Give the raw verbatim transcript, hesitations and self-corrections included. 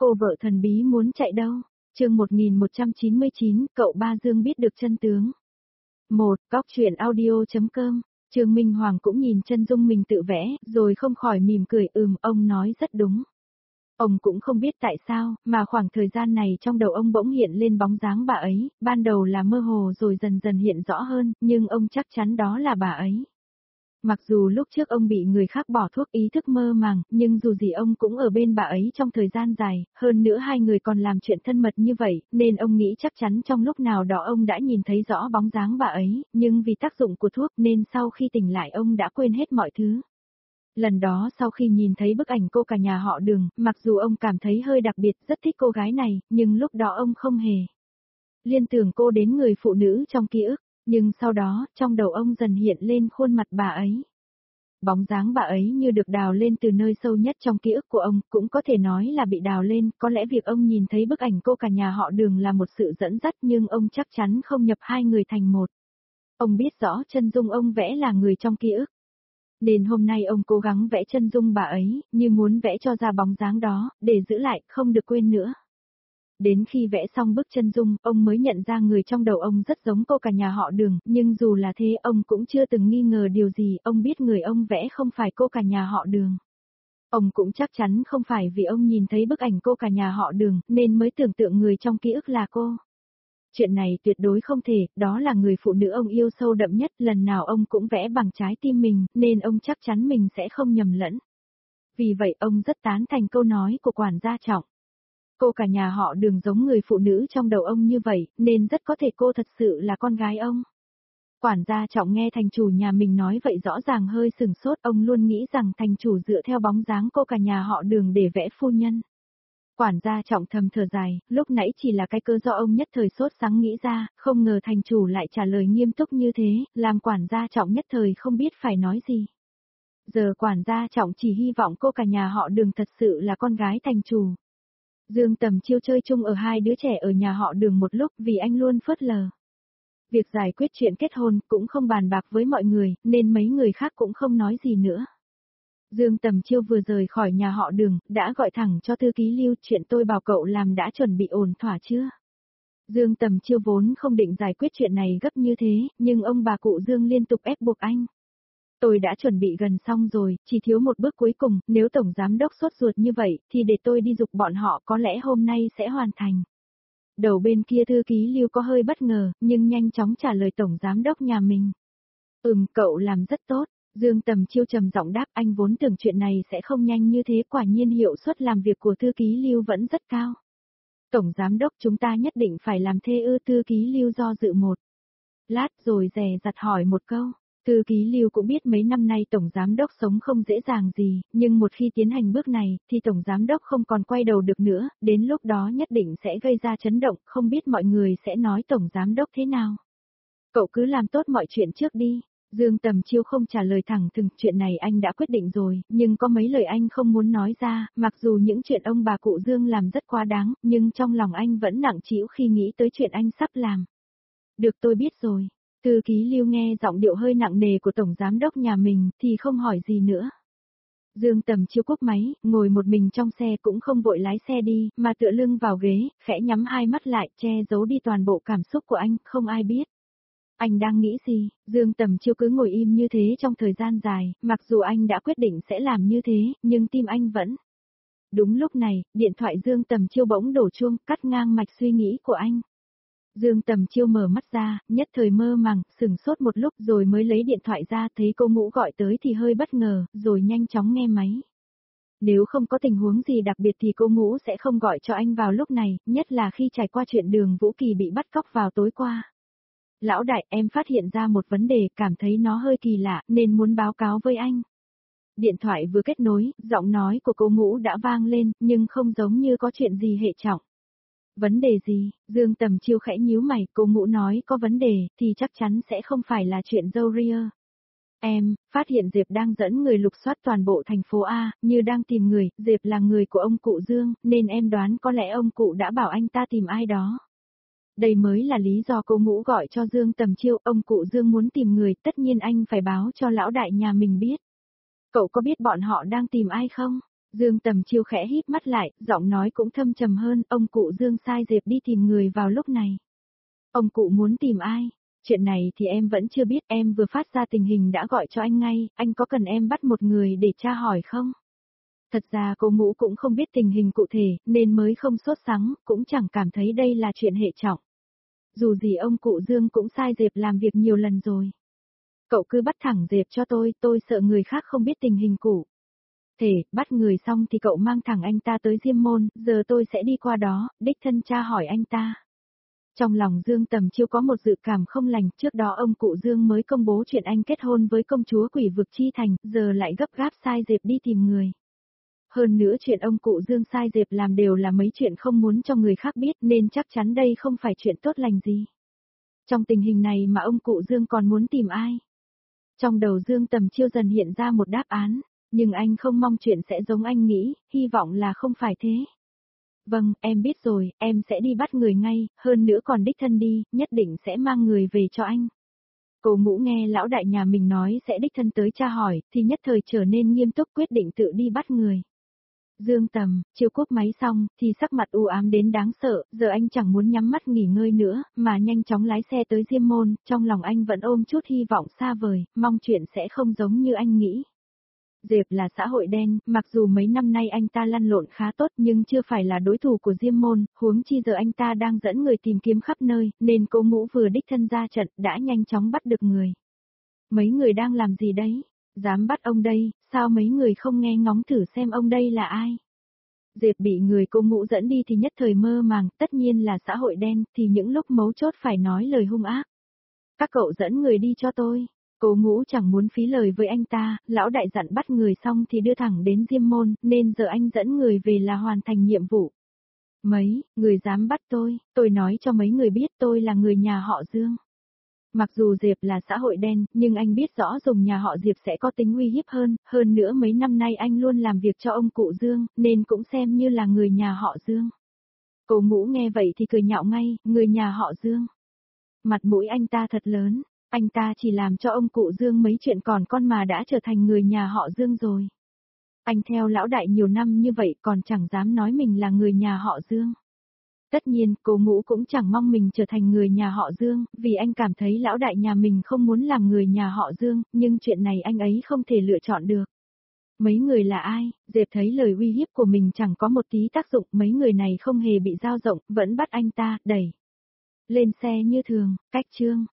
Cô vợ thần bí muốn chạy đâu? Chương một nghìn một trăm chín mươi chín, cậu ba Dương biết được chân tướng. một. Cóc truyện audio chấm com. Trương Minh Hoàng cũng nhìn chân dung mình tự vẽ, rồi không khỏi mỉm cười, ừm, ông nói rất đúng. Ông cũng không biết tại sao, mà khoảng thời gian này trong đầu ông bỗng hiện lên bóng dáng bà ấy, ban đầu là mơ hồ rồi dần dần hiện rõ hơn, nhưng ông chắc chắn đó là bà ấy. Mặc dù lúc trước ông bị người khác bỏ thuốc ý thức mơ màng, nhưng dù gì ông cũng ở bên bà ấy trong thời gian dài, hơn nữa hai người còn làm chuyện thân mật như vậy, nên ông nghĩ chắc chắn trong lúc nào đó ông đã nhìn thấy rõ bóng dáng bà ấy, nhưng vì tác dụng của thuốc nên sau khi tỉnh lại ông đã quên hết mọi thứ. Lần đó sau khi nhìn thấy bức ảnh cô cả nhà họ Đường, mặc dù ông cảm thấy hơi đặc biệt, rất thích cô gái này, nhưng lúc đó ông không hề liên tưởng cô đến người phụ nữ trong ký ức. Nhưng sau đó, trong đầu ông dần hiện lên khuôn mặt bà ấy. Bóng dáng bà ấy như được đào lên từ nơi sâu nhất trong ký ức của ông, cũng có thể nói là bị đào lên, có lẽ việc ông nhìn thấy bức ảnh cô cả nhà họ Đường là một sự dẫn dắt nhưng ông chắc chắn không nhập hai người thành một. Ông biết rõ chân dung ông vẽ là người trong ký ức. Nên hôm nay ông cố gắng vẽ chân dung bà ấy, như muốn vẽ cho ra bóng dáng đó, để giữ lại, không được quên nữa. Đến khi vẽ xong bức chân dung, ông mới nhận ra người trong đầu ông rất giống cô cả nhà họ Đường, nhưng dù là thế ông cũng chưa từng nghi ngờ điều gì, ông biết người ông vẽ không phải cô cả nhà họ Đường. Ông cũng chắc chắn không phải vì ông nhìn thấy bức ảnh cô cả nhà họ Đường, nên mới tưởng tượng người trong ký ức là cô. Chuyện này tuyệt đối không thể, đó là người phụ nữ ông yêu sâu đậm nhất, lần nào ông cũng vẽ bằng trái tim mình, nên ông chắc chắn mình sẽ không nhầm lẫn. Vì vậy ông rất tán thành câu nói của quản gia Trọng. Cô cả nhà họ Đường giống người phụ nữ trong đầu ông như vậy, nên rất có thể cô thật sự là con gái ông. Quản gia Trọng nghe thành chủ nhà mình nói vậy rõ ràng hơi sừng sốt, ông luôn nghĩ rằng thành chủ dựa theo bóng dáng cô cả nhà họ Đường để vẽ phu nhân. Quản gia Trọng thầm thở dài, lúc nãy chỉ là cái cơ do ông nhất thời sốt sắng nghĩ ra, không ngờ thành chủ lại trả lời nghiêm túc như thế, làm quản gia Trọng nhất thời không biết phải nói gì. Giờ quản gia Trọng chỉ hy vọng cô cả nhà họ Đường thật sự là con gái thành chủ. Dương Tầm Chiêu chơi chung ở hai đứa trẻ ở nhà họ Đường một lúc vì anh luôn phớt lờ việc giải quyết chuyện kết hôn, cũng không bàn bạc với mọi người, nên mấy người khác cũng không nói gì nữa. Dương Tầm Chiêu vừa rời khỏi nhà họ Đường, đã gọi thẳng cho thư ký Lưu, chuyện tôi bảo cậu làm đã chuẩn bị ổn thỏa chưa? Dương Tầm Chiêu vốn không định giải quyết chuyện này gấp như thế, nhưng ông bà cụ Dương liên tục ép buộc anh. Tôi đã chuẩn bị gần xong rồi, chỉ thiếu một bước cuối cùng, nếu Tổng Giám Đốc sốt ruột như vậy, thì để tôi đi giục bọn họ, có lẽ hôm nay sẽ hoàn thành. Đầu bên kia thư ký Lưu có hơi bất ngờ, nhưng nhanh chóng trả lời Tổng Giám Đốc nhà mình. Ừm, cậu làm rất tốt. Dương Tầm Chiêu trầm giọng đáp, anh vốn tưởng chuyện này sẽ không nhanh như thế, quả nhiên hiệu suất làm việc của thư ký Lưu vẫn rất cao. Tổng Giám Đốc chúng ta nhất định phải làm thế ư? Thư ký Lưu do dự một lát rồi dè dặt hỏi một câu. Thư ký Lưu cũng biết mấy năm nay Tổng Giám Đốc sống không dễ dàng gì, nhưng một khi tiến hành bước này, thì Tổng Giám Đốc không còn quay đầu được nữa, đến lúc đó nhất định sẽ gây ra chấn động, không biết mọi người sẽ nói Tổng Giám Đốc thế nào. Cậu cứ làm tốt mọi chuyện trước đi. Dương Tầm Chiêu không trả lời thẳng thừng, chuyện này anh đã quyết định rồi, nhưng có mấy lời anh không muốn nói ra, mặc dù những chuyện ông bà cụ Dương làm rất quá đáng, nhưng trong lòng anh vẫn nặng trĩu khi nghĩ tới chuyện anh sắp làm. Được, tôi biết rồi. Thư ký Lưu nghe giọng điệu hơi nặng nề của Tổng Giám Đốc nhà mình, thì không hỏi gì nữa. Dương Tầm Chiêu cúp máy, ngồi một mình trong xe cũng không vội lái xe đi, mà tựa lưng vào ghế, khẽ nhắm hai mắt lại, che giấu đi toàn bộ cảm xúc của anh, không ai biết. Anh đang nghĩ gì? Dương Tầm Chiêu cứ ngồi im như thế trong thời gian dài, mặc dù anh đã quyết định sẽ làm như thế, nhưng tim anh vẫn. Đúng lúc này, điện thoại Dương Tầm Chiêu bỗng đổ chuông, cắt ngang mạch suy nghĩ của anh. Dương Tầm Chiêu mở mắt ra, nhất thời mơ màng, sửng sốt một lúc rồi mới lấy điện thoại ra, thấy cô Ngũ gọi tới thì hơi bất ngờ, rồi nhanh chóng nghe máy. Nếu không có tình huống gì đặc biệt thì cô Ngũ sẽ không gọi cho anh vào lúc này, nhất là khi trải qua chuyện Đường Vũ Kỳ bị bắt cóc vào tối qua. Lão đại, em phát hiện ra một vấn đề, cảm thấy nó hơi kỳ lạ, nên muốn báo cáo với anh. Điện thoại vừa kết nối, giọng nói của cô Ngũ đã vang lên, nhưng không giống như có chuyện gì hệ trọng. Vấn đề gì? Dương Tầm Chiêu khẽ nhíu mày, cô Ngũ nói có vấn đề, thì chắc chắn sẽ không phải là chuyện dâu ria. Em, phát hiện Diệp đang dẫn người lục soát toàn bộ thành phố A, như đang tìm người, Diệp là người của ông cụ Dương, nên em đoán có lẽ ông cụ đã bảo anh ta tìm ai đó. Đây mới là lý do cô Ngũ gọi cho Dương Tầm Chiêu, ông cụ Dương muốn tìm người, tất nhiên anh phải báo cho lão đại nhà mình biết. Cậu có biết bọn họ đang tìm ai không? Dương Tầm Chiêu khẽ híp mắt lại, giọng nói cũng thâm trầm hơn, ông cụ Dương sai Diệp đi tìm người vào lúc này. Ông cụ muốn tìm ai? Chuyện này thì em vẫn chưa biết, em vừa phát ra tình hình đã gọi cho anh ngay, anh có cần em bắt một người để tra hỏi không? Thật ra cô Ngũ cũng không biết tình hình cụ thể, nên mới không sốt sắng, cũng chẳng cảm thấy đây là chuyện hệ trọng. Dù gì ông cụ Dương cũng sai Diệp làm việc nhiều lần rồi. Cậu cứ bắt thẳng Diệp cho tôi, tôi sợ người khác không biết tình hình cụ thể, bắt người xong thì cậu mang thẳng anh ta tới Diêm Môn, giờ tôi sẽ đi qua đó, đích thân tra hỏi anh ta. Trong lòng Dương Tầm Chiêu có một dự cảm không lành, trước đó ông cụ Dương mới công bố chuyện anh kết hôn với công chúa Quỷ Vực Chi Thành, giờ lại gấp gáp sai Diệp đi tìm người. Hơn nữa chuyện ông cụ Dương sai Diệp làm đều là mấy chuyện không muốn cho người khác biết nên chắc chắn đây không phải chuyện tốt lành gì. Trong tình hình này mà ông cụ Dương còn muốn tìm ai? Trong đầu Dương Tầm Chiêu dần hiện ra một đáp án, nhưng anh không mong chuyện sẽ giống anh nghĩ, hy vọng là không phải thế. Vâng, em biết rồi, em sẽ đi bắt người ngay, hơn nữa còn đích thân đi, nhất định sẽ mang người về cho anh. Cô Ngũ nghe lão đại nhà mình nói sẽ đích thân tới tra hỏi, thì nhất thời trở nên nghiêm túc quyết định tự đi bắt người. Dương Tầm, Chiêu cúp máy xong, thì sắc mặt u ám đến đáng sợ, giờ anh chẳng muốn nhắm mắt nghỉ ngơi nữa, mà nhanh chóng lái xe tới Diêm Môn, trong lòng anh vẫn ôm chút hy vọng xa vời, mong chuyện sẽ không giống như anh nghĩ. Diệp là xã hội đen, mặc dù mấy năm nay anh ta lăn lộn khá tốt nhưng chưa phải là đối thủ của Diêm Môn, huống chi giờ anh ta đang dẫn người tìm kiếm khắp nơi, nên cô Ngũ vừa đích thân ra trận, đã nhanh chóng bắt được người. Mấy người đang làm gì đấy? Dám bắt ông đây, sao mấy người không nghe ngóng thử xem ông đây là ai? Diệp bị người cô Ngũ dẫn đi thì nhất thời mơ màng, tất nhiên là xã hội đen, thì những lúc mấu chốt phải nói lời hung ác. Các cậu dẫn người đi cho tôi. Cô Ngũ chẳng muốn phí lời với anh ta, lão đại dặn bắt người xong thì đưa thẳng đến Diêm Môn, nên giờ anh dẫn người về là hoàn thành nhiệm vụ. Mấy, người dám bắt tôi, tôi nói cho mấy người biết tôi là người nhà họ Dương. Mặc dù Diệp là xã hội đen, nhưng anh biết rõ dùng nhà họ Diệp sẽ có tính uy hiếp hơn, hơn nữa mấy năm nay anh luôn làm việc cho ông cụ Dương, nên cũng xem như là người nhà họ Dương. Cô Ngũ nghe vậy thì cười nhạo ngay, người nhà họ Dương. Mặt mũi anh ta thật lớn. Anh ta chỉ làm cho ông cụ Dương mấy chuyện còn con mà đã trở thành người nhà họ Dương rồi. Anh theo lão đại nhiều năm như vậy còn chẳng dám nói mình là người nhà họ Dương. Tất nhiên, cô Ngũ cũng chẳng mong mình trở thành người nhà họ Dương, vì anh cảm thấy lão đại nhà mình không muốn làm người nhà họ Dương, nhưng chuyện này anh ấy không thể lựa chọn được. Mấy người là ai? Diệp thấy lời uy hiếp của mình chẳng có một tí tác dụng, mấy người này không hề bị dao rộng, vẫn bắt anh ta, đẩy lên xe như thường, cách chương.